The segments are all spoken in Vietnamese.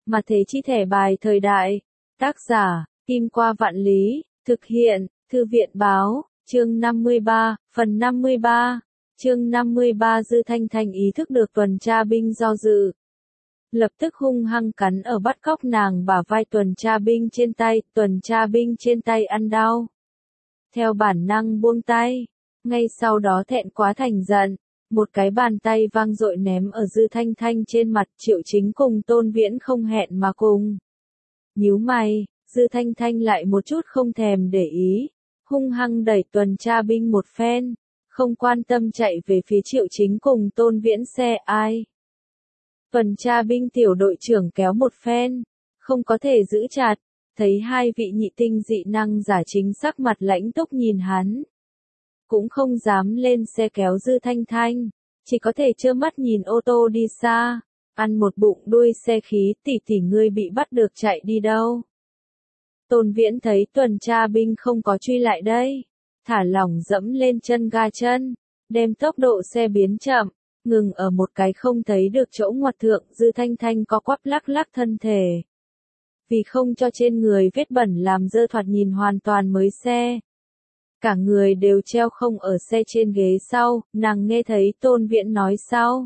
Mà thế chi thẻ bài thời đại. Tác giả, Kim Qua Vạn Lý, thực hiện, Thư viện Báo, chương 53, phần 53. Chương 53 Dư Thanh Thanh ý thức được tuần tra binh do dự. Lập tức hung hăng cắn ở bắt cóc nàng bả vai tuần tra binh trên tay ăn đau. Theo bản năng buông tay, ngay sau đó thẹn quá thành giận, một cái bàn tay vang dội ném ở Dư Thanh Thanh trên mặt. Triệu Chính cùng Tôn Viễn không hẹn mà cùng nhíu mày, Dư Thanh Thanh lại một chút không thèm để ý, hung hăng đẩy tuần tra binh một phen, không quan tâm chạy về phía Triệu Chính cùng Tôn Viễn xe ai. Tuần tra binh tiểu đội trưởng kéo một phen, không có thể giữ chặt, thấy hai vị nhị tinh dị năng giả chính sắc mặt lãnh túc nhìn hắn. Cũng không dám lên xe kéo Dư Thanh Thanh, chỉ có thể trơ mắt nhìn ô tô đi xa, ăn một bụng đuôi xe khí. Tỷ ngươi bị bắt được chạy đi đâu? Tôn Viễn thấy tuần tra binh không có truy lại đây, thả lỏng dẫm lên chân ga chân, đem tốc độ xe biến chậm, ngừng ở một cái không thấy được chỗ ngoặt thượng. Dư Thanh Thanh co quắp lắc lắc thân thể, vì không cho trên người vết bẩn làm dơ thoạt nhìn hoàn toàn mới xe. Cả người đều treo không ở xe trên ghế sau, nàng nghe thấy Tôn Viễn nói sau.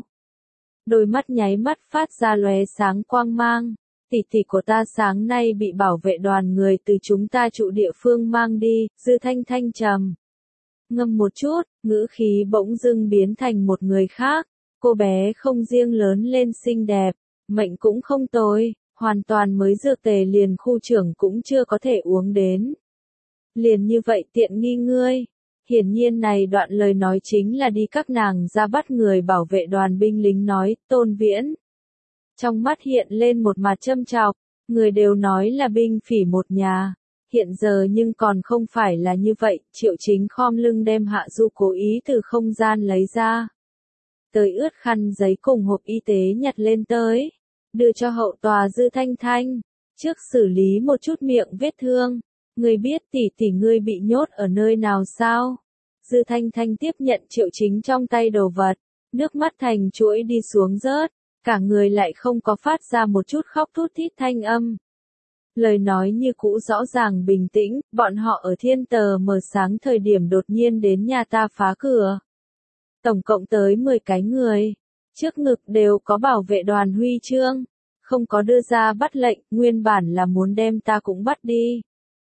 Đôi mắt nháy mắt phát ra lóe sáng quang mang. Tỷ của ta sáng nay bị bảo vệ đoàn người từ chúng ta trụ địa phương mang đi. Dư Thanh Thanh trầm ngâm một chút, ngữ khí bỗng dưng biến thành một người khác. Cô bé không riêng lớn lên xinh đẹp, mệnh cũng không tồi, hoàn toàn mới dược tề liền khu trưởng cũng chưa có thể uống đến. Liền như vậy tiện nghi ngươi. Hiển nhiên này đoạn lời nói chính là đi các nàng ra bắt người bảo vệ đoàn binh lính nói. Tôn Viễn trong mắt hiện lên một mặt châm chọc, người đều nói là binh phỉ một nhà, hiện giờ nhưng còn không phải là như vậy. Triệu Chính khom lưng đem Hạ Du cố ý từ không gian lấy ra tới ướt khăn giấy cùng hộp y tế nhặt lên tới, đưa cho hậu tòa Dư Thanh Thanh, trước xử lý một chút miệng vết thương. Ngươi biết tỷ ngươi bị nhốt ở nơi nào sao? Dư Thanh Thanh tiếp nhận Triệu Chính trong tay đồ vật, nước mắt thành chuỗi đi xuống rớt, cả người lại không có phát ra một chút khóc thút thít thanh âm. Lời nói như cũ rõ ràng bình tĩnh. Bọn họ ở thiên tờ mờ sáng thời điểm đột nhiên đến nhà ta phá cửa. Tổng cộng tới 10 cái người, trước ngực đều có bảo vệ đoàn huy chương, không có đưa ra bắt lệnh, nguyên bản là muốn đem ta cũng bắt đi.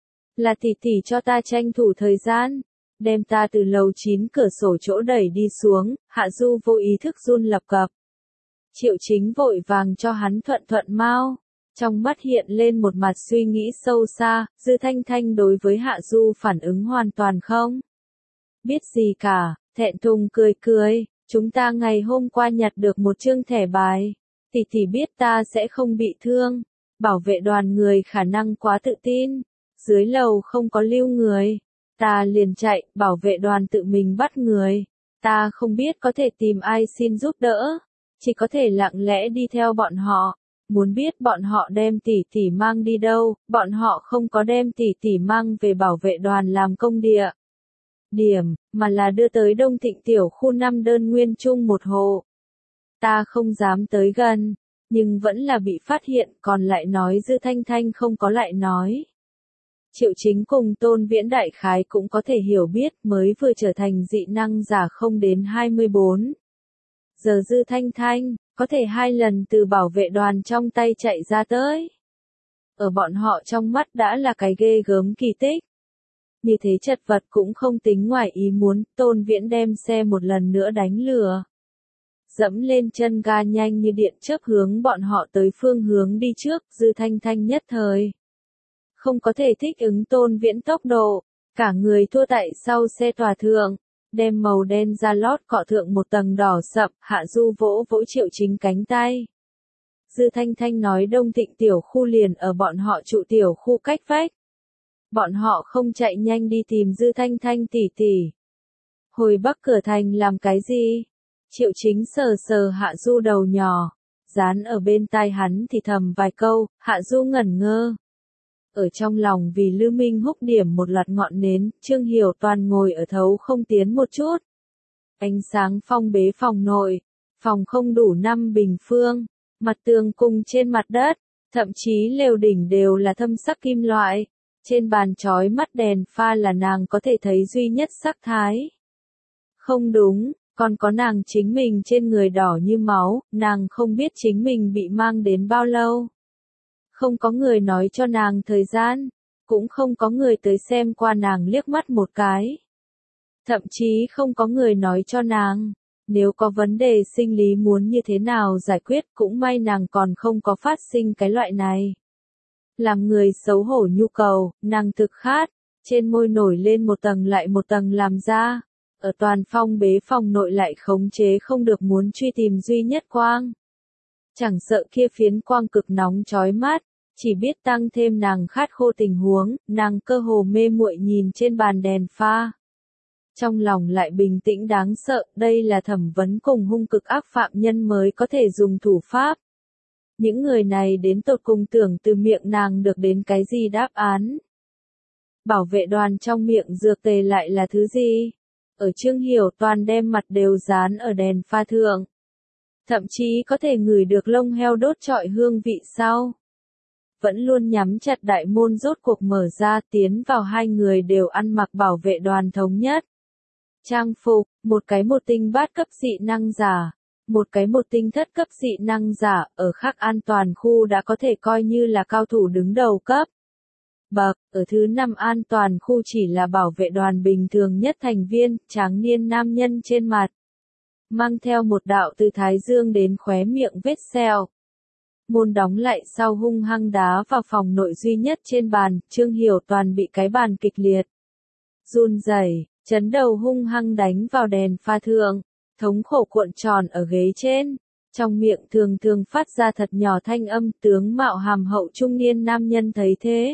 Là tỷ cho ta tranh thủ thời gian, đem ta từ lầu 9 cửa sổ chỗ đẩy đi xuống. Hạ Du vô ý thức run lập cập. Triệu Chính vội vàng cho hắn thuận mau, trong mắt hiện lên một mặt suy nghĩ sâu xa. Dư Thanh Thanh đối với Hạ Du phản ứng hoàn toàn không biết gì cả, thẹn thùng cười, chúng ta ngày hôm qua nhặt được một chương thẻ bài, tỷ biết ta sẽ không bị thương, bảo vệ đoàn người khả năng quá tự tin, dưới lầu không có lưu người, ta liền chạy, bảo vệ đoàn tự mình bắt người, ta không biết có thể tìm ai xin giúp đỡ, chỉ có thể lặng lẽ đi theo bọn họ. Muốn biết bọn họ đem tỷ mang đi đâu? Bọn họ không có đem tỷ mang về bảo vệ đoàn làm công địa điểm, mà là đưa tới Đông Thịnh tiểu khu 5 đơn nguyên chung một hộ. Ta không dám tới gần, nhưng vẫn là bị phát hiện. Còn lại nói Dư Thanh Thanh không có lại nói. Triệu Chính cùng Tôn Viễn đại khái cũng có thể hiểu biết, mới vừa trở thành dị năng giả không đến 24 giờ Dư Thanh Thanh có thể 2 lần từ bảo vệ đoàn trong tay chạy ra tới. Ở bọn họ trong mắt đã là cái ghê gớm kỳ tích. Như thế chật vật cũng không tính ngoài ý muốn. Tôn Viễn đem xe một lần nữa đánh lừa, dẫm lên chân ga nhanh như điện chớp hướng bọn họ tới phương hướng đi trước. Dư Thanh Thanh nhất thời không có thể thích ứng Tôn Viễn tốc độ, cả người thua tại sau xe tòa thượng, đem màu đen da lót cọ thượng một tầng đỏ sậm. Hạ Du vỗ Triệu Chính cánh tay. Dư Thanh Thanh nói Đông Thịnh tiểu khu liền ở bọn họ trụ tiểu khu cách vách. Bọn họ không chạy nhanh đi tìm Dư Thanh Thanh tỷ. Hồi Bắc cửa thành làm cái gì? Triệu Chính sờ Hạ Du đầu nhỏ, dán ở bên tai hắn thì thầm vài câu. Hạ Du ngẩn ngơ, ở trong lòng vì Lư Minh Húc điểm một loạt ngọn nến. Trương Hiểu Toàn ngồi ở thấu không tiến một chút. Ánh sáng phong bế phòng nội, phòng không đủ 5 bình phương, mặt tường cùng trên mặt đất, Thậm chí lều đỉnh đều là thâm sắc kim loại. Trên bàn chói mắt đèn pha là nàng có thể thấy duy nhất sắc thái. Không đúng, còn có nàng chính mình trên người đỏ như máu, nàng không biết chính mình bị mang đến bao lâu. Không có người nói cho nàng thời gian, cũng không có người tới xem qua nàng liếc mắt một cái. Thậm chí không có người nói cho nàng, nếu có vấn đề sinh lý muốn như thế nào giải quyết, cũng may nàng còn không có phát sinh cái loại này. Làm người xấu hổ nhu cầu, nàng thực khát, trên môi nổi lên một tầng lại một tầng làm ra, ở toàn phong bế phòng nội lại khống chế không được muốn truy tìm duy nhất quang. Chẳng sợ kia phiến quang cực nóng chói mắt, chỉ biết tăng thêm nàng khát khô tình huống, nàng cơ hồ mê muội nhìn trên bàn đèn pha. Trong lòng lại bình tĩnh đáng sợ, đây là thẩm vấn cùng hung cực ác phạm nhân mới có thể dùng thủ pháp. Những người này đến tột cùng tưởng từ miệng nàng được đến cái gì đáp án. Bảo vệ đoàn trong miệng dược tề lại là thứ gì? Ở Trương Hiểu Toàn đem mặt đều dán ở đèn pha thượng. Thậm chí có thể ngửi được lông heo đốt trọi hương vị sau. Vẫn luôn nhắm chặt đại môn rốt cuộc mở ra, tiến vào hai người đều ăn mặc bảo vệ đoàn thống nhất. Trang phục, một cái một tinh bát cấp dị năng giả, một cái một tinh thất cấp dị năng giả, ở khắc an toàn khu đã có thể coi như là cao thủ đứng đầu cấp. Bậc, ở thứ 5 an toàn khu chỉ là bảo vệ đoàn bình thường nhất thành viên, tráng niên nam nhân trên mặt. Mang theo một đạo từ thái dương đến khóe miệng vết sẹo. Môn đóng lại sau hung hăng đá vào phòng nội duy nhất trên bàn, Trương Hiểu Toàn bị cái bàn kịch liệt. Run rẩy, chấn đầu hung hăng đánh vào đèn pha thượng, thống khổ cuộn tròn ở ghế trên. Trong miệng thường thường phát ra thật nhỏ thanh âm, tướng mạo hàm hậu trung niên nam nhân thấy thế.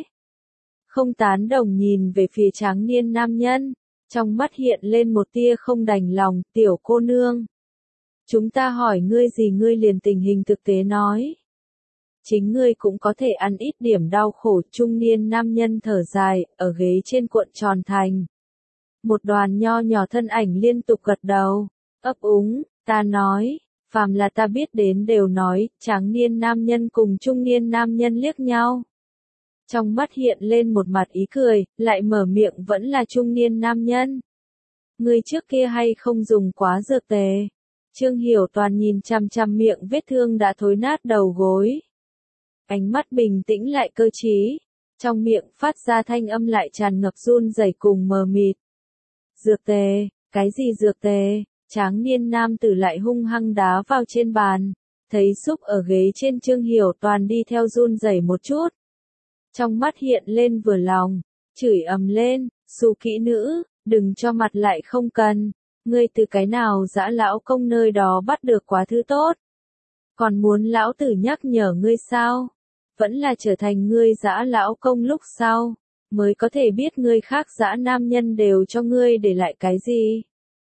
Không tán đồng nhìn về phía tráng niên nam nhân, trong mắt hiện lên một tia không đành lòng, tiểu cô nương. Chúng ta hỏi ngươi gì ngươi liền tình hình thực tế nói. Chính ngươi cũng có thể ăn ít điểm đau khổ, trung niên nam nhân thở dài, ở ghế trên cuộn tròn thành. Một đoàn nho nhỏ thân ảnh liên tục gật đầu, ấp úng, ta nói, phàm là ta biết đến đều nói, tráng niên nam nhân cùng trung niên nam nhân liếc nhau. Trong mắt hiện lên một mặt ý cười, lại mở miệng vẫn là trung niên nam nhân. Người trước kia hay không dùng quá dược tề? Trương Hiểu Toàn nhìn chằm chằm miệng vết thương đã thối nát đầu gối. Ánh mắt bình tĩnh lại cơ trí, trong miệng phát ra thanh âm lại tràn ngập run rẩy cùng mờ mịt. Dược tề, cái gì dược tề? Tráng niên nam tử lại hung hăng đá vào trên bàn, thấy xúc ở ghế trên Trương Hiểu Toàn đi theo run rẩy một chút. Trong mắt hiện lên vừa lòng, chửi ầm lên, xù kỹ nữ, đừng cho mặt lại không cần, ngươi từ cái nào dã lão công nơi đó bắt được quá thứ tốt. Còn muốn lão tử nhắc nhở ngươi sao? Vẫn là trở thành ngươi dã lão công lúc sau, mới có thể biết ngươi khác dã nam nhân đều cho ngươi để lại cái gì.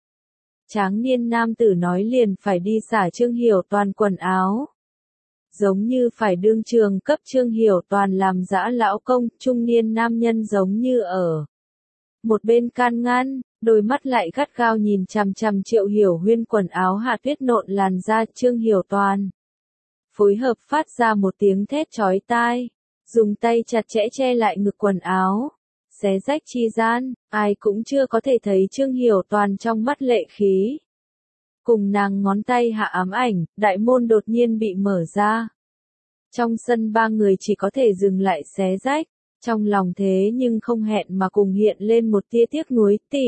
Tráng niên nam tử nói liền phải đi xả Trương Hiểu Toàn quần áo. Giống như phải đương trường cấp Trương Hiểu Toàn làm dã lão công, trung niên nam nhân giống như ở một bên can ngăn, đôi mắt lại gắt gao nhìn chằm chằm Triệu Hiểu Huyên quần áo hạ tuyết nộn làn da Trương Hiểu Toàn. Phối hợp phát ra một tiếng thét chói tai, dùng tay chặt chẽ che lại ngực quần áo, xé rách chi gian, ai cũng chưa có thể thấy Trương Hiểu Toàn trong mắt lệ khí. Cùng nàng ngón tay hạ ám ảnh, đại môn đột nhiên bị mở ra. Trong sân ba người chỉ có thể dừng lại xé rách, trong lòng thế nhưng không hẹn mà cùng hiện lên một tia tiếc nuối, tỷ.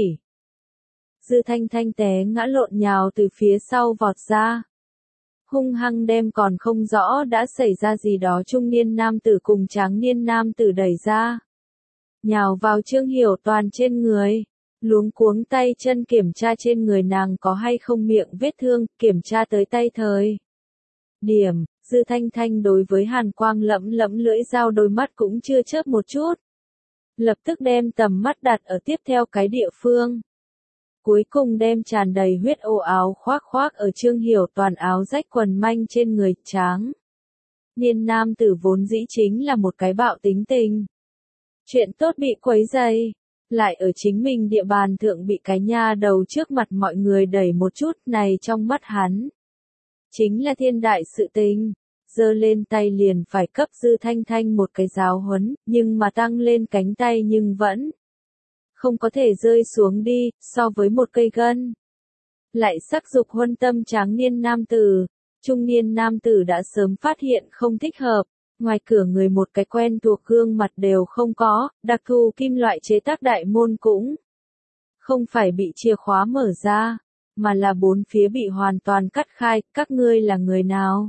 Dư Thanh Thanh té ngã lộn nhào từ phía sau vọt ra. Hung hăng đem còn không rõ đã xảy ra gì đó trung niên nam tử cùng tráng niên nam tử đẩy ra. Nhào vào Trương Hiểu Toàn trên người, luống cuống tay chân kiểm tra trên người nàng có hay không miệng vết thương, kiểm tra tới tay thời. Điểm, Dư Thanh Thanh đối với hàn quang lẫm lẫm lưỡi dao đôi mắt cũng chưa chớp một chút. Lập tức đem tầm mắt đặt ở tiếp theo cái địa phương. Cuối cùng đem tràn đầy huyết ô áo khoác khoác ở Trương Hiểu Toàn áo rách quần manh trên người tráng. Niên nam tử vốn dĩ chính là một cái bạo tính tình. Chuyện tốt bị quấy dày, lại ở chính mình địa bàn thượng bị cái nha đầu trước mặt mọi người đẩy một chút này trong mắt hắn. Chính là thiên đại sự tình, giơ lên tay liền phải cấp Dư Thanh Thanh một cái giáo huấn, nhưng mà tăng lên cánh tay nhưng vẫn không có thể rơi xuống đi, so với một cây gân. Lại sắc dục huân tâm tráng niên nam tử, trung niên nam tử đã sớm phát hiện không thích hợp, ngoài cửa người một cái quen thuộc gương mặt đều không có, đặc thù kim loại chế tác đại môn cũng không phải bị chìa khóa mở ra, mà là bốn phía bị hoàn toàn cắt khai, các ngươi là người nào?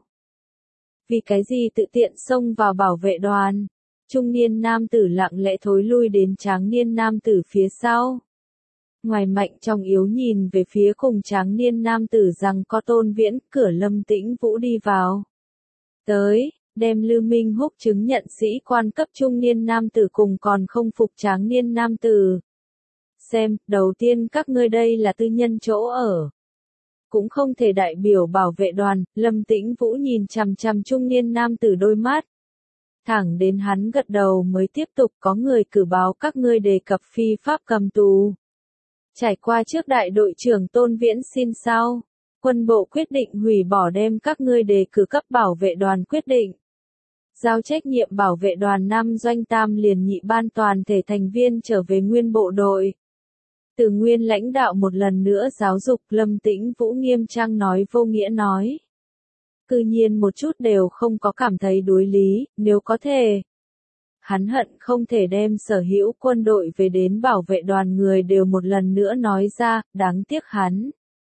Vì cái gì tự tiện xông vào bảo vệ đoàn? Trung niên nam tử lặng lẽ thối lui đến tráng niên nam tử phía sau. Ngoài mạnh trong yếu nhìn về phía cùng tráng niên nam tử rằng có Tôn Viễn, cửa Lâm Tĩnh Vũ đi vào. Tới, đem Lư Minh Húc chứng nhận sĩ quan cấp trung niên nam tử cùng còn không phục tráng niên nam tử. Xem, đầu tiên các ngươi đây là tư nhân chỗ ở. Cũng không thể đại biểu bảo vệ đoàn, Lâm Tĩnh Vũ nhìn chằm chằm trung niên nam tử đôi mắt. Thẳng đến hắn gật đầu mới tiếp tục có người cử báo các ngươi đề cập phi pháp cầm tù. Trải qua trước đại đội trưởng Tôn Viễn xin sau, quân bộ quyết định hủy bỏ đem các ngươi đề cử cấp bảo vệ đoàn quyết định. Giao trách nhiệm bảo vệ đoàn Nam Doanh Tam liền nhị ban toàn thể thành viên trở về nguyên bộ đội. Từ nguyên lãnh đạo một lần nữa giáo dục Lâm Tĩnh Vũ nghiêm trang nói vô nghĩa nói. Cư nhiên một chút đều không có cảm thấy đối lý, nếu có thể. Hắn hận không thể đem sở hữu quân đội về đến bảo vệ đoàn người đều một lần nữa nói ra, đáng tiếc hắn.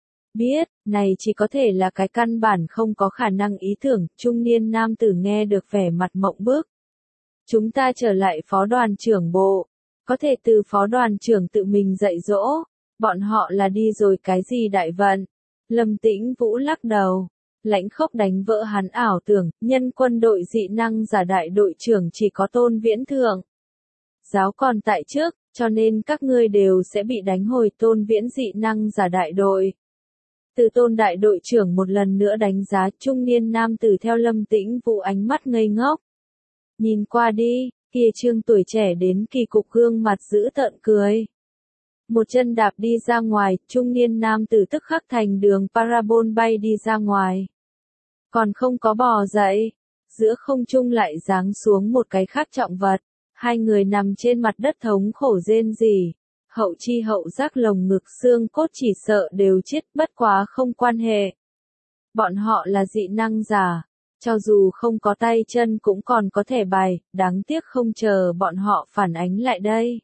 Biết, này chỉ có thể là cái căn bản không có khả năng ý tưởng, trung niên nam tử nghe được vẻ mặt mộng bức. Chúng ta trở lại phó đoàn trưởng bộ, có thể từ phó đoàn trưởng tự mình dạy dỗ, bọn họ là đi rồi cái gì đại vận. Lâm Tĩnh Vũ lắc đầu. Lãnh khốc đánh vỡ hắn ảo tưởng, nhân quân đội dị năng giả đại đội trưởng chỉ có Tôn Viễn thượng. Giáo còn tại trước, cho nên các ngươi đều sẽ bị đánh hồi Tôn Viễn dị năng giả đại đội. Từ Tôn đại đội trưởng một lần nữa đánh giá trung niên nam tử theo Lâm Tĩnh Vũ ánh mắt ngây ngốc. Nhìn qua đi, kia trương tuổi trẻ đến kỳ cục gương mặt giữ tợn cười. Một chân đạp đi ra ngoài, trung niên nam tử tức khắc thành đường parabol bay đi ra ngoài. Còn không có bò dậy, giữa không trung lại giáng xuống một cái khác trọng vật. Hai người nằm trên mặt đất thống khổ rên rỉ. Hậu chi hậu giác lồng ngực xương cốt chỉ sợ đều chết, bất quá không quan hệ. Bọn họ là dị năng giả, cho dù không có tay chân cũng còn có thể bài, đáng tiếc không chờ bọn họ phản ánh lại đây.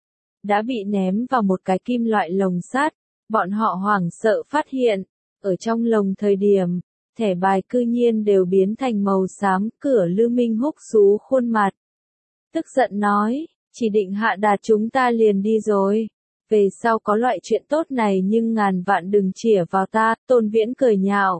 Đã bị ném vào một cái kim loại lồng sắt, bọn họ hoảng sợ phát hiện, ở trong lồng thời điểm, thẻ bài cư nhiên đều biến thành màu xám, cửa Lư Minh Húc xú khuôn mặt. Tức giận nói, chỉ định hạ đạt chúng ta liền đi rồi. Về sau có loại chuyện tốt này nhưng ngàn vạn đừng chĩa vào ta, Tôn Viễn cười nhạo.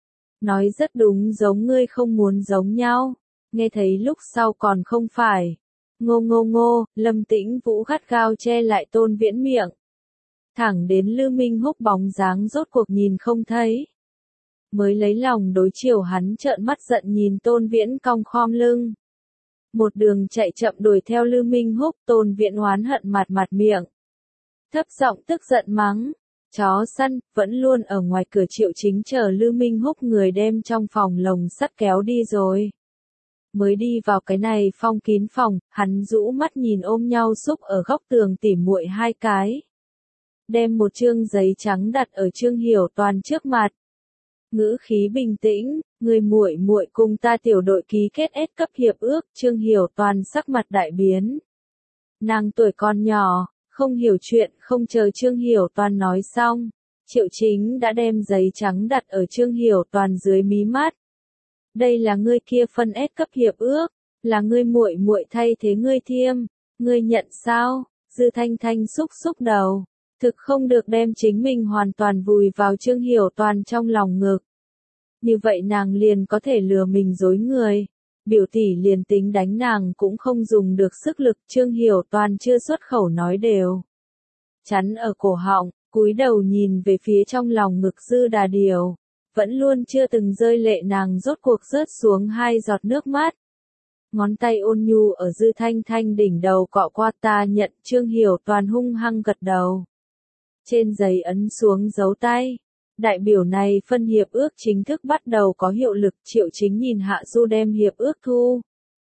Nói rất đúng, giống ngươi không muốn giống nhau. Nghe thấy lúc sau còn không phải. Ngô ngô ngô, Lâm Tĩnh Vũ gắt gao che lại Tôn Viễn miệng. Thẳng đến Lư Minh Húc bóng dáng rốt cuộc nhìn không thấy. Mới lấy lòng đối chiều hắn trợn mắt giận nhìn Tôn Viễn cong khom lưng. Một đường chạy chậm đuổi theo Lư Minh Húc, Tôn Viễn oán hận mặt miệng. Thấp giọng tức giận mắng. Chó săn, vẫn luôn ở ngoài cửa Triệu Chính chờ Lư Minh Húc người đem trong phòng lồng sắt kéo đi rồi. Mới đi vào cái này phong kín phòng, hắn rũ mắt nhìn ôm nhau xúc ở góc tường tỉ muội hai cái. Đem một chương giấy trắng đặt ở Trương Hiểu Toàn trước mặt. Ngữ khí bình tĩnh, người muội muội cùng ta tiểu đội ký kết S cấp hiệp ước, Trương Hiểu Toàn sắc mặt đại biến. Nàng tuổi còn nhỏ, không hiểu chuyện, không chờ Trương Hiểu Toàn nói xong, Triệu Chính đã đem giấy trắng đặt ở Trương Hiểu Toàn dưới mí mắt. Đây là ngươi kia phân S cấp hiệp ước, là ngươi muội muội thay thế ngươi thiêm, ngươi nhận sao? Dư Thanh Thanh xúc đầu, thực không được đem chính mình hoàn toàn vùi vào Trương Hiểu Toàn trong lòng ngực. Như vậy nàng liền có thể lừa mình dối người. Biểu tỷ liền tính đánh nàng cũng không dùng được sức lực, Trương Hiểu Toàn chưa xuất khẩu nói đều. Chắn ở cổ họng, cúi đầu nhìn về phía trong lòng ngực Dư Đà Điều. Vẫn luôn chưa từng rơi lệ nàng rốt cuộc rớt xuống hai giọt nước mắt. Ngón tay ôn nhu ở Dư Thanh Thanh đỉnh đầu cọ qua, ta nhận. Trương Hiểu Toàn hung hăng gật đầu. Trên giấy ấn xuống dấu tay. Đại biểu này phân hiệp ước chính thức bắt đầu có hiệu lực, Triệu Chính nhìn Hạ Du đem hiệp ước thu.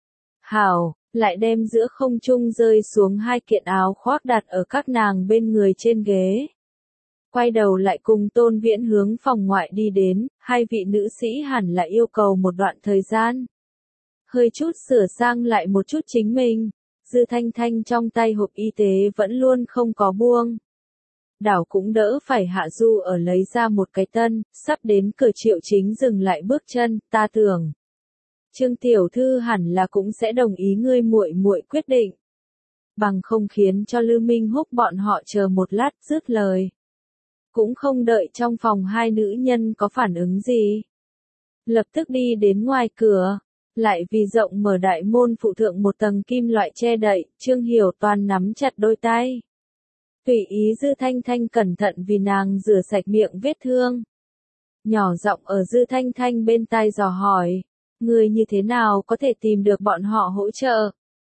Hảo, lại đem giữa không trung rơi xuống hai kiện áo khoác đặt ở các nàng bên người trên ghế. Quay đầu lại cùng Tôn Viễn hướng phòng ngoại đi đến, hai vị nữ sĩ hẳn là yêu cầu một đoạn thời gian. Hơi chút sửa sang lại một chút chính mình, Dư Thanh Thanh trong tay hộp y tế vẫn luôn không có buông. Đảo cũng đỡ phải Hạ Du ở lấy ra một cái tân, sắp đến cửa Triệu Chính dừng lại bước chân, ta tưởng. Trương tiểu thư hẳn là cũng sẽ đồng ý ngươi muội muội quyết định. Bằng không khiến cho Lư Minh Húc bọn họ chờ một lát dứt lời. Cũng không đợi trong phòng hai nữ nhân có phản ứng gì. Lập tức đi đến ngoài cửa, lại vì rộng mở đại môn phụ thượng một tầng kim loại che đậy, Trương Hiểu Toàn nắm chặt đôi tay. Tùy ý Dư Thanh Thanh cẩn thận vì nàng rửa sạch miệng vết thương. Nhỏ giọng ở Dư Thanh Thanh bên tai dò hỏi, người như thế nào có thể tìm được bọn họ hỗ trợ?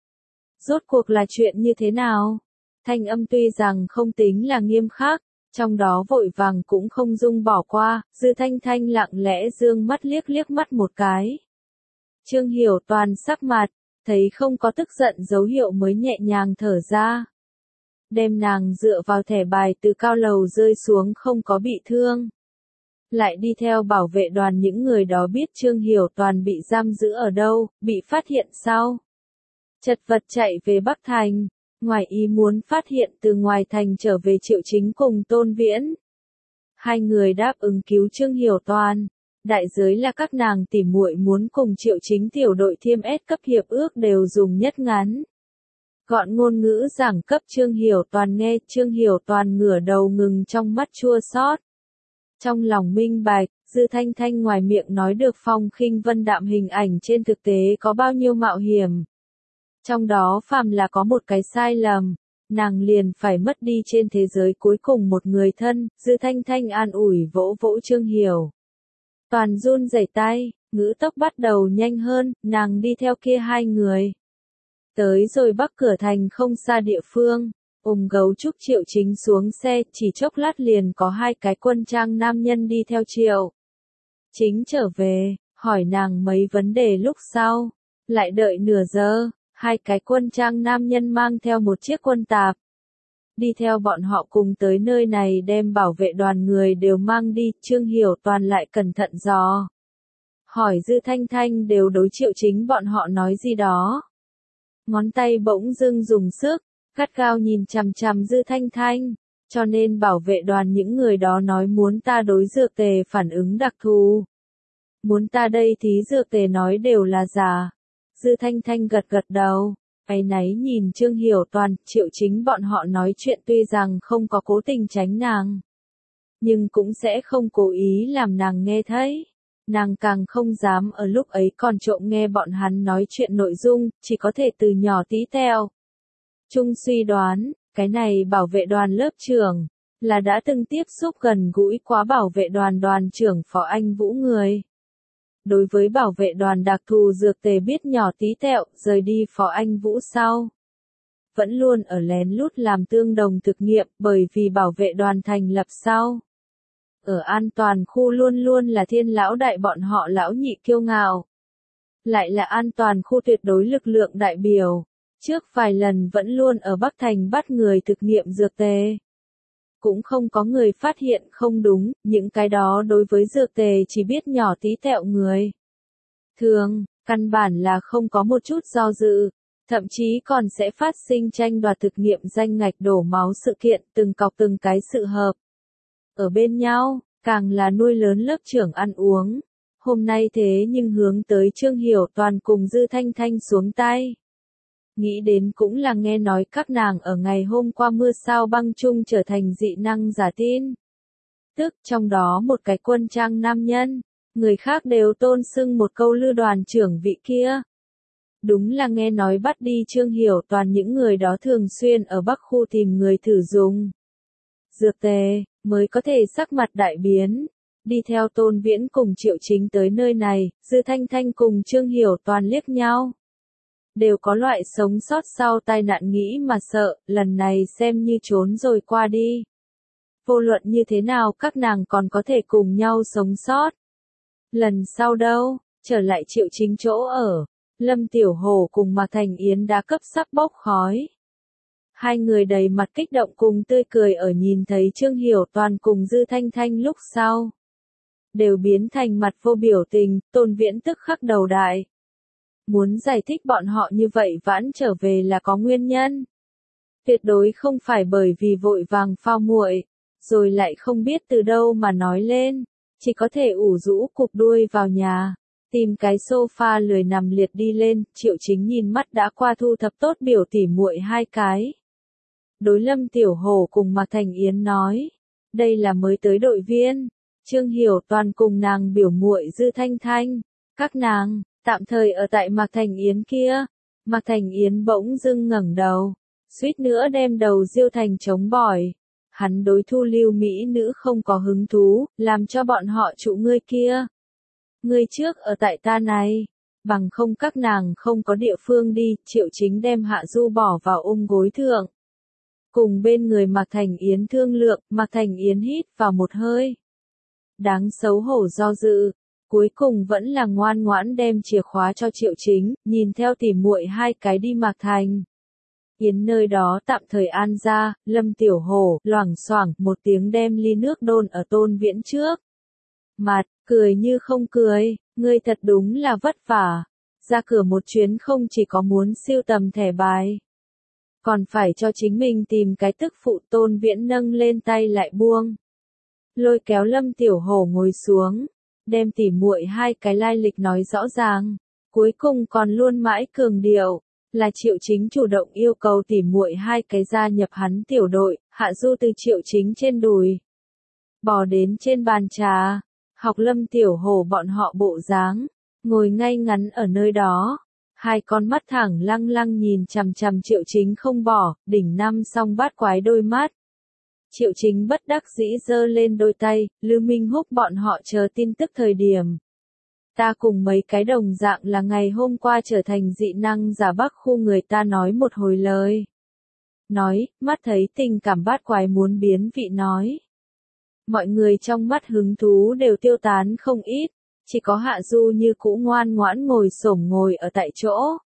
Rốt cuộc là chuyện như thế nào? Thanh âm tuy rằng không tính là nghiêm khắc, trong đó vội vàng cũng không dung bỏ qua, Dư Thanh Thanh lặng lẽ dương mắt liếc mắt một cái. Trương Hiểu Toàn sắc mặt, thấy không có tức giận dấu hiệu mới nhẹ nhàng thở ra. Đem nàng dựa vào thẻ bài từ cao lầu rơi xuống không có bị thương. Lại đi theo bảo vệ đoàn những người đó biết Trương Hiểu Toàn bị giam giữ ở đâu, bị phát hiện sau. Chật vật chạy về Bắc Thành, ngoài ý muốn phát hiện từ ngoài thành trở về Triệu Chính cùng Tôn Viễn. Hai người đáp ứng cứu Trương Hiểu Toàn, đại giới là các nàng tỉ muội muốn cùng Triệu Chính tiểu đội thiêm S cấp hiệp ước đều dùng nhất ngắn. Gọn ngôn ngữ giảng cấp Trương Hiểu Toàn nghe, Trương Hiểu Toàn ngửa đầu ngừng trong mắt chua xót. Trong lòng minh bạch, Dư Thanh Thanh ngoài miệng nói được phong khinh vân đạm hình ảnh trên thực tế có bao nhiêu mạo hiểm. Trong đó phàm là có một cái sai lầm, nàng liền phải mất đi trên thế giới cuối cùng một người thân, Dư Thanh Thanh an ủi vỗ vỗ Trương Hiểu. Toàn run rẩy tay, ngữ tốc bắt đầu nhanh hơn, nàng đi theo kia hai người. Tới rồi Bắc cửa thành không xa địa phương, gấu trúc Triệu Chính xuống xe, chỉ chốc lát liền có hai cái quân trang nam nhân đi theo Triệu Chính trở về, hỏi nàng mấy vấn đề lúc sau, lại đợi nửa giờ, hai cái quân trang nam nhân mang theo một chiếc quân tạp. Đi theo bọn họ cùng tới nơi này đem bảo vệ đoàn người đều mang đi, Trương Hiểu Toàn lại cẩn thận dò. Hỏi Dư Thanh Thanh đều đối Triệu Chính bọn họ nói gì đó. Ngón tay bỗng dưng dùng sức, gắt gao nhìn chằm chằm Dư Thanh Thanh, cho nên bảo vệ đoàn những người đó nói muốn ta đối dược tề phản ứng đặc thù. Muốn ta đây thí dược tề nói đều là giả. Dư Thanh Thanh gật gật đầu, áy náy nhìn Trương Hiểu Toàn, Triệu Chính bọn họ nói chuyện tuy rằng không có cố tình tránh nàng, nhưng cũng sẽ không cố ý làm nàng nghe thấy. Nàng càng không dám ở lúc ấy còn trộm nghe bọn hắn nói chuyện nội dung, chỉ có thể từ nhỏ tí teo. Trung suy đoán, cái này bảo vệ đoàn lớp trưởng, là đã từng tiếp xúc gần gũi quá bảo vệ đoàn đoàn trưởng Phó Anh Vũ người. Đối với bảo vệ đoàn đặc thù dược tề biết nhỏ tí tẹo, rời đi Phó Anh Vũ sau. Vẫn luôn ở lén lút làm tương đồng thực nghiệm bởi vì bảo vệ đoàn thành lập sau. Ở an toàn khu luôn luôn là thiên lão đại bọn họ lão nhị kiêu ngạo. Lại là an toàn khu tuyệt đối lực lượng đại biểu. Trước vài lần vẫn luôn ở Bắc Thành bắt người thực nghiệm dược tề. Cũng không có người phát hiện không đúng, những cái đó đối với dược tề chỉ biết nhỏ tí tẹo người. Thường, căn bản là không có một chút do dự, thậm chí còn sẽ phát sinh tranh đoạt thực nghiệm danh ngạch đổ máu sự kiện từng cọc từng cái sự hợp. Ở bên nhau, càng là nuôi lớn lớp trưởng ăn uống. Hôm nay thế nhưng hướng tới Trương Hiểu Toàn cùng Dư Thanh Thanh xuống tay. Nghĩ đến cũng là nghe nói các nàng ở ngày hôm qua mưa sao băng chung trở thành dị năng giả tin. Tức trong đó một cái quân trang nam nhân, người khác đều tôn xưng một câu Lư đoàn trưởng vị kia. Đúng là nghe nói bắt đi Trương Hiểu Toàn những người đó thường xuyên ở Bắc khu tìm người thử dùng dược tề, mới có thể sắc mặt đại biến. Đi theo Tôn Viễn cùng Triệu Chính tới nơi này, Dư Thanh Thanh cùng Trương Hiểu Toàn liếc nhau. Đều có loại sống sót sau tai nạn nghĩ mà sợ, lần này xem như trốn rồi qua đi. vô luận như thế nào các nàng còn có thể cùng nhau sống sót. Lần sau đâu, trở lại Triệu Chính chỗ ở, Lâm Tiểu Hổ cùng Mạc Thành Yến đã cấp sắp bốc khói. Hai người đầy mặt kích động cùng tươi cười ở nhìn thấy Trương Hiểu Toàn cùng Dư Thanh Thanh lúc sau. Đều biến thành mặt vô biểu tình, Tôn Viễn tức khắc đầu đại. Muốn giải thích bọn họ như vậy vãn trở về là có nguyên nhân. Tuyệt đối không phải bởi vì vội vàng phao muội, rồi lại không biết từ đâu mà nói lên, chỉ có thể ủ rũ cụp đuôi vào nhà, tìm cái sofa lười nằm liệt đi lên. Triệu Chính nhìn mắt đã qua thu thập tốt biểu tỉ muội hai cái. Đối Lâm Tiểu Hổ cùng Mạc Thành Yến nói, đây là mới tới đội viên, Trương Hiểu Toàn cùng nàng biểu muội Dư Thanh Thanh, các nàng tạm thời ở tại Mạc Thành Yến kia. Mạc Thành Yến bỗng dưng ngẩng đầu, suýt nữa đem đầu diêu thành trống bỏi. Hắn đối Thu Lưu mỹ nữ không có hứng thú, làm cho bọn họ trụ ngươi kia. Ngươi trước ở tại ta này, bằng không các nàng không có địa phương đi. Triệu Chính đem Hạ Du bỏ vào ôm gối thượng. Cùng bên người Mạc Thành Yến thương lượng, Mạc Thành Yến hít vào một hơi. Đáng xấu hổ do dự, cuối cùng vẫn là ngoan ngoãn đem chìa khóa cho Triệu Chính, nhìn theo tỉ muội hai cái đi Mạc Thành Yến nơi đó tạm thời an ra. Lâm Tiểu Hổ loảng xoảng một tiếng đem ly nước đôn ở Tôn Viễn trước mặt, cười như không cười, ngươi thật đúng là vất vả, ra cửa một chuyến không chỉ có muốn siêu tầm thẻ bài, còn phải cho chính mình tìm cái tức phụ. Tôn Viễn nâng lên tay lại buông, lôi kéo Lâm Tiểu Hổ ngồi xuống, đem tỉ muội hai cái lai lịch nói rõ ràng, cuối cùng còn luôn mãi cường điệu, là Triệu Chính chủ động yêu cầu tỉ muội hai cái gia nhập hắn tiểu đội. Hạ Du từ Triệu Chính trên đùi bò đến trên bàn trà, học Lâm Tiểu Hổ bọn họ bộ dáng, ngồi ngay ngắn ở nơi đó, hai con mắt thẳng lăng lăng nhìn chằm chằm Triệu Chính không bỏ, đỉnh năm song bát quái đôi mắt. Triệu Chính bất đắc dĩ giơ lên đôi tay, Lưu Minh Húc bọn họ chờ tin tức thời điểm. Ta cùng mấy cái đồng dạng là ngày hôm qua trở thành dị năng giả Bắc khu người ta nói một hồi lời. Nói, mắt thấy tình cảm bát quái muốn biến vị nói. Mọi người trong mắt hứng thú đều tiêu tán không ít, chỉ có Hạ Du như cũ ngoan ngoãn ngồi xổm ngồi ở tại chỗ.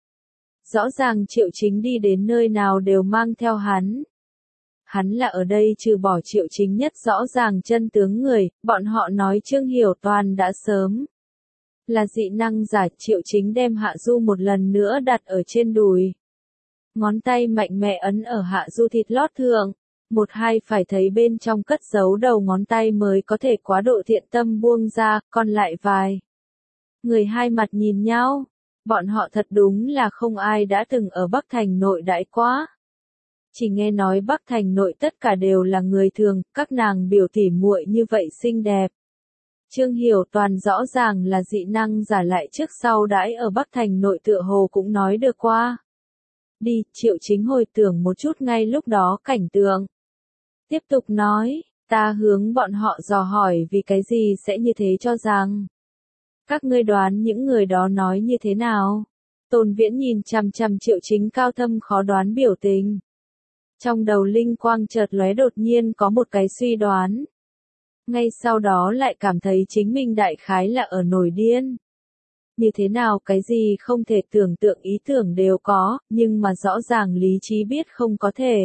Rõ ràng Triệu Chính đi đến nơi nào đều mang theo hắn. Hắn là ở đây trừ bỏ Triệu Chính nhất rõ ràng chân tướng người, bọn họ nói Trương Hiểu Toàn đã sớm là dị năng giả. Triệu Chính đem Hạ Du một lần nữa đặt ở trên đùi. Ngón tay mạnh mẽ ấn ở Hạ Du thịt lót thượng, một hai phải thấy bên trong cất giấu đầu ngón tay mới có thể quá độ thiện tâm buông ra, còn lại vài. Người hai mặt nhìn nhau, bọn họ thật đúng là không ai đã từng ở Bắc Thành nội đãi quá. Chỉ nghe nói Bắc Thành nội tất cả đều là người thường, các nàng biểu tỉ muội như vậy xinh đẹp. Trương Hiểu Toàn rõ ràng là dị năng giả lại trước sau đãi ở Bắc Thành nội tựa hồ cũng nói được qua. Đi, Triệu Chính hồi tưởng một chút ngay lúc đó cảnh tượng. Tiếp tục nói, ta hướng bọn họ dò hỏi vì cái gì sẽ như thế cho rằng. Các ngươi đoán những người đó nói như thế nào? Tôn Viễn nhìn chằm chằm Triệu Chính cao thâm khó đoán biểu tình. Trong đầu linh quang chợt lóe, đột nhiên có một cái suy đoán. Ngay sau đó lại cảm thấy chính mình đại khái là ở nổi điên. Như thế nào cái gì không thể tưởng tượng ý tưởng đều có, nhưng mà rõ ràng lý trí biết không có thể.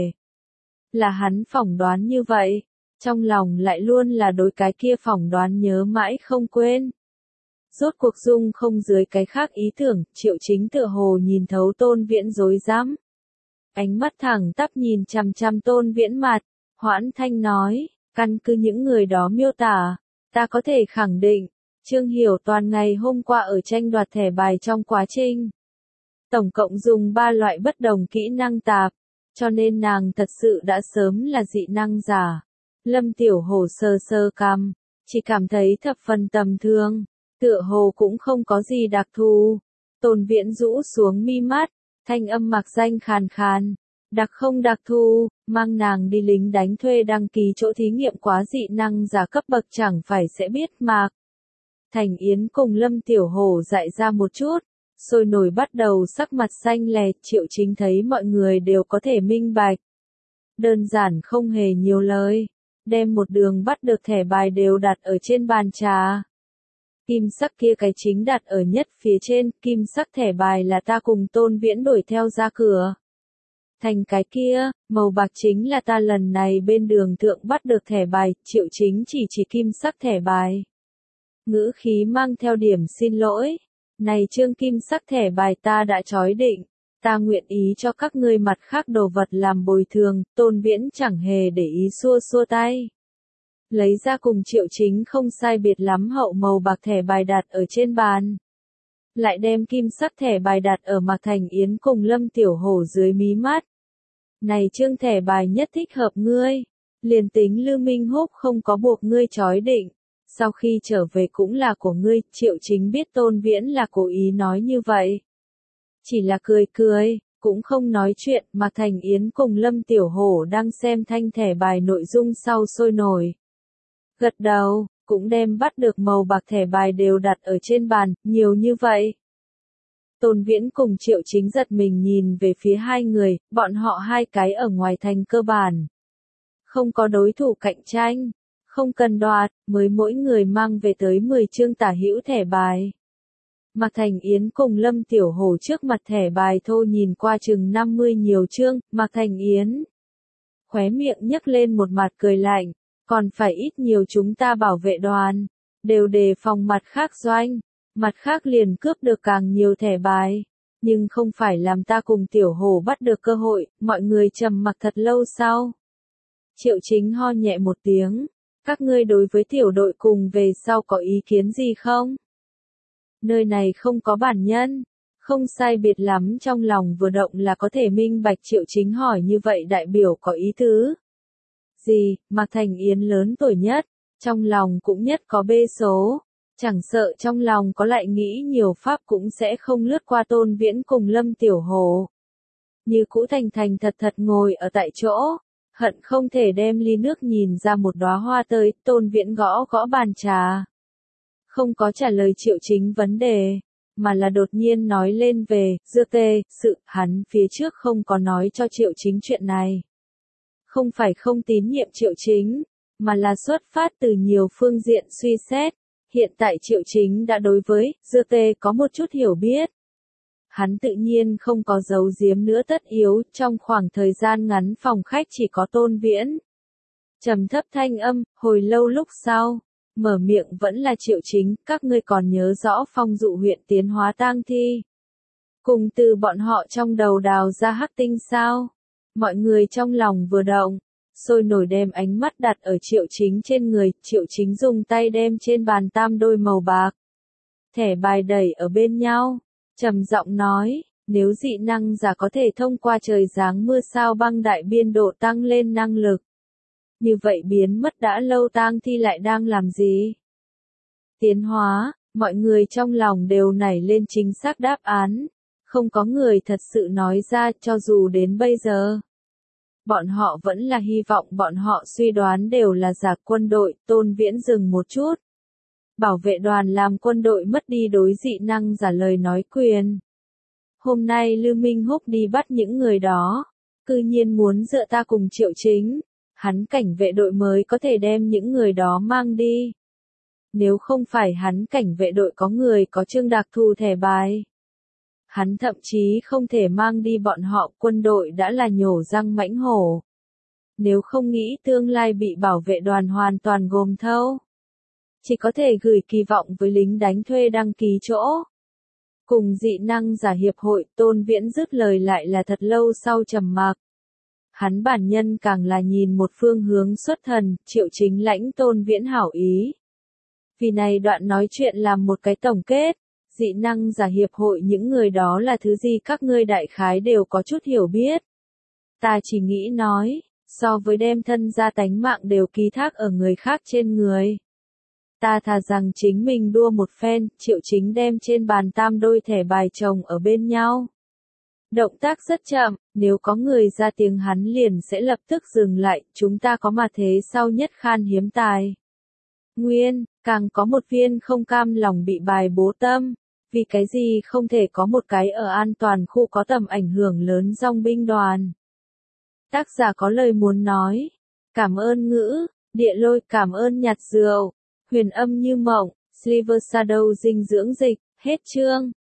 Là hắn phỏng đoán như vậy, trong lòng lại luôn là đối cái kia phỏng đoán nhớ mãi không quên. Rốt cuộc dung không dưới cái khác ý tưởng. Triệu Chính tựa hồ nhìn thấu Tôn Viễn rối rắm. Ánh mắt thẳng tắp nhìn chằm chằm Tôn Viễn mặt, hoãn thanh nói, căn cứ những người đó miêu tả, ta có thể khẳng định, Trương Hiểu Toàn ngày hôm qua ở tranh đoạt thẻ bài trong quá trình. Tổng cộng dùng 3 loại bất đồng kỹ năng tạp, cho nên nàng thật sự đã sớm là dị năng giả. Lâm Tiểu Hổ sơ sơ cằm, chỉ cảm thấy thập phần tầm thường, tựa hồ cũng không có gì đặc thù. Tôn Viễn rũ xuống mi mắt, thanh âm mặc danh khàn khàn, đặc không đặc thù, mang nàng đi lính đánh thuê đăng ký chỗ thí nghiệm quá dị năng giả cấp bậc chẳng phải sẽ biết mà. Thành Yến cùng Lâm Tiểu Hổ dạy ra một chút, sôi nổi bắt đầu sắc mặt xanh lè. Triệu Chính thấy mọi người đều có thể minh bạch. Đơn giản không hề nhiều lời, đem một đường bắt được thẻ bài đều đặt ở trên bàn trà. Kim sắc kia cái chính đặt ở nhất phía trên, kim sắc thẻ bài là ta cùng Tôn Viễn đuổi theo ra cửa. Thành cái kia, màu bạc chính là ta lần này bên đường thượng bắt được thẻ bài, Triệu Chính chỉ kim sắc thẻ bài. Ngữ khí mang theo điểm xin lỗi. Này trương kim sắc thẻ bài ta đã chói định. Ta nguyện ý cho các ngươi mặt khác đồ vật làm bồi thường, Tôn Viễn chẳng hề để ý xua xua tay. Lấy ra cùng Triệu Chính không sai biệt lắm hậu màu bạc thẻ bài đặt ở trên bàn. Lại đem kim sắc thẻ bài đặt ở Mạc Thành Yến cùng Lâm Tiểu Hổ dưới mí mắt. Này trương thẻ bài nhất thích hợp ngươi. Liền tính Lưu Minh Húc không có buộc ngươi chói định. Sau khi trở về cũng là của ngươi, Triệu Chính biết Tôn Viễn là cố ý nói như vậy. Chỉ là cười cười, cũng không nói chuyện, Mạc Thành Yến cùng Lâm Tiểu Hổ đang xem thanh thẻ bài nội dung sau sôi nổi. Gật đầu, cũng đem bắt được màu bạc thẻ bài đều đặt ở trên bàn, nhiều như vậy. Tôn Viễn cùng Triệu Chính giật mình nhìn về phía hai người, bọn họ hai cái ở ngoài thành cơ bản. Không có đối thủ cạnh tranh, không cần đoạt, mới mỗi người mang về tới 10 chương tả hữu thẻ bài. Mạc Thành Yến cùng Lâm Tiểu Hổ trước mặt thẻ bài thô nhìn qua chừng 50 nhiều chương, Mạc Thành Yến khóe miệng nhấc lên một mặt cười lạnh, còn phải ít nhiều chúng ta bảo vệ đoàn, đều đề phòng mặt khác doanh, mặt khác liền cướp được càng nhiều thẻ bài, nhưng không phải làm ta cùng Tiểu Hổ bắt được cơ hội, mọi người trầm mặc thật lâu sau. Triệu Chính ho nhẹ một tiếng, các ngươi đối với tiểu đội cùng về sau có ý kiến gì không? Nơi này không có bản nhân, không sai biệt lắm trong lòng vừa động là có thể minh bạch. Triệu Chính hỏi như vậy đại biểu có ý tứ gì? Mạc Thành Yến lớn tuổi nhất, trong lòng cũng nhất có bê số, chẳng sợ trong lòng có lại nghĩ nhiều pháp cũng sẽ không lướt qua Tôn Viễn cùng Lâm Tiểu Hổ. Như cũ thành thành thật thật ngồi ở tại chỗ, hận không thể đem ly nước nhìn ra một đóa hoa tới. Tôn Viễn gõ gõ bàn trà, không có trả lời Triệu Chính vấn đề, mà là đột nhiên nói lên về dược tê, sự hắn phía trước không có nói cho Triệu Chính chuyện này. Không phải không tín nhiệm Triệu Chính, mà là xuất phát từ nhiều phương diện suy xét. Hiện tại Triệu Chính đã đối với dược tê có một chút hiểu biết. Hắn tự nhiên không có giấu giếm nữa tất yếu, trong khoảng thời gian ngắn phòng khách chỉ có Tôn Viễn. Trầm thấp thanh âm, hồi lâu lúc sau, mở miệng vẫn là Triệu Chính, các ngươi còn nhớ rõ Phong Dụ huyện tiến hóa tang thi. Cùng từ bọn họ trong đầu đào ra hắc tinh sao? Mọi người trong lòng vừa động, sôi nổi đem ánh mắt đặt ở Triệu Chính trên người. Triệu Chính dùng tay đem trên bàn tam đôi màu bạc thẻ bài đẩy ở bên nhau, trầm giọng nói, nếu dị năng giả có thể thông qua trời giáng mưa sao băng đại biên độ tăng lên năng lực, như vậy biến mất đã lâu tang thi lại đang làm gì? Tiến hóa, mọi người trong lòng đều nảy lên chính xác đáp án, không có người thật sự nói ra. Cho dù đến bây giờ, bọn họ vẫn là hy vọng bọn họ suy đoán đều là giả. Quân đội. Tôn Viễn dừng một chút. Bảo vệ đoàn làm quân đội mất đi đối dị năng giả lời nói quyền. Hôm nay Lưu Minh Húc đi bắt những người đó, cư nhiên muốn dựa ta cùng Triệu Chính, hắn cảnh vệ đội mới có thể đem những người đó mang đi. Nếu không phải hắn cảnh vệ đội có người có chương đặc thù thẻ bài, hắn thậm chí không thể mang đi bọn họ. Quân đội đã là nhổ răng mãnh hổ. Nếu không nghĩ tương lai bị bảo vệ đoàn hoàn toàn gồm thâu, chỉ có thể gửi kỳ vọng với lính đánh thuê đăng ký chỗ. Cùng dị năng giả hiệp hội. Tôn Viễn dứt lời lại là thật lâu sau trầm mặc. Hắn bản nhân càng là nhìn một phương hướng xuất thần. Triệu Chính lãnh Tôn Viễn hảo ý. Vì này đoạn nói chuyện làm một cái tổng kết. Dị năng giả hiệp hội những người đó là thứ gì các ngươi đại khái đều có chút hiểu biết. Ta chỉ nghĩ nói, so với đem thân gia tánh mạng đều ký thác ở người khác trên người, ta thà rằng chính mình đua một phen. Triệu Chính đem trên bàn tam đôi thẻ bài chồng ở bên nhau. Động tác rất chậm, nếu có người ra tiếng hắn liền sẽ lập tức dừng lại. Chúng ta có mà thế sau nhất khan hiếm tài nguyên, càng có một viên không cam lòng bị bài bố tâm. Vì cái gì không thể có một cái ở an toàn khu có tầm ảnh hưởng lớn dòng binh đoàn? Tác giả có lời muốn nói. Cảm ơn ngữ. Địa lôi cảm ơn nhặt rượu. Huyền âm như mộng, Silver Shadow dinh dưỡng dịch. Hết chương.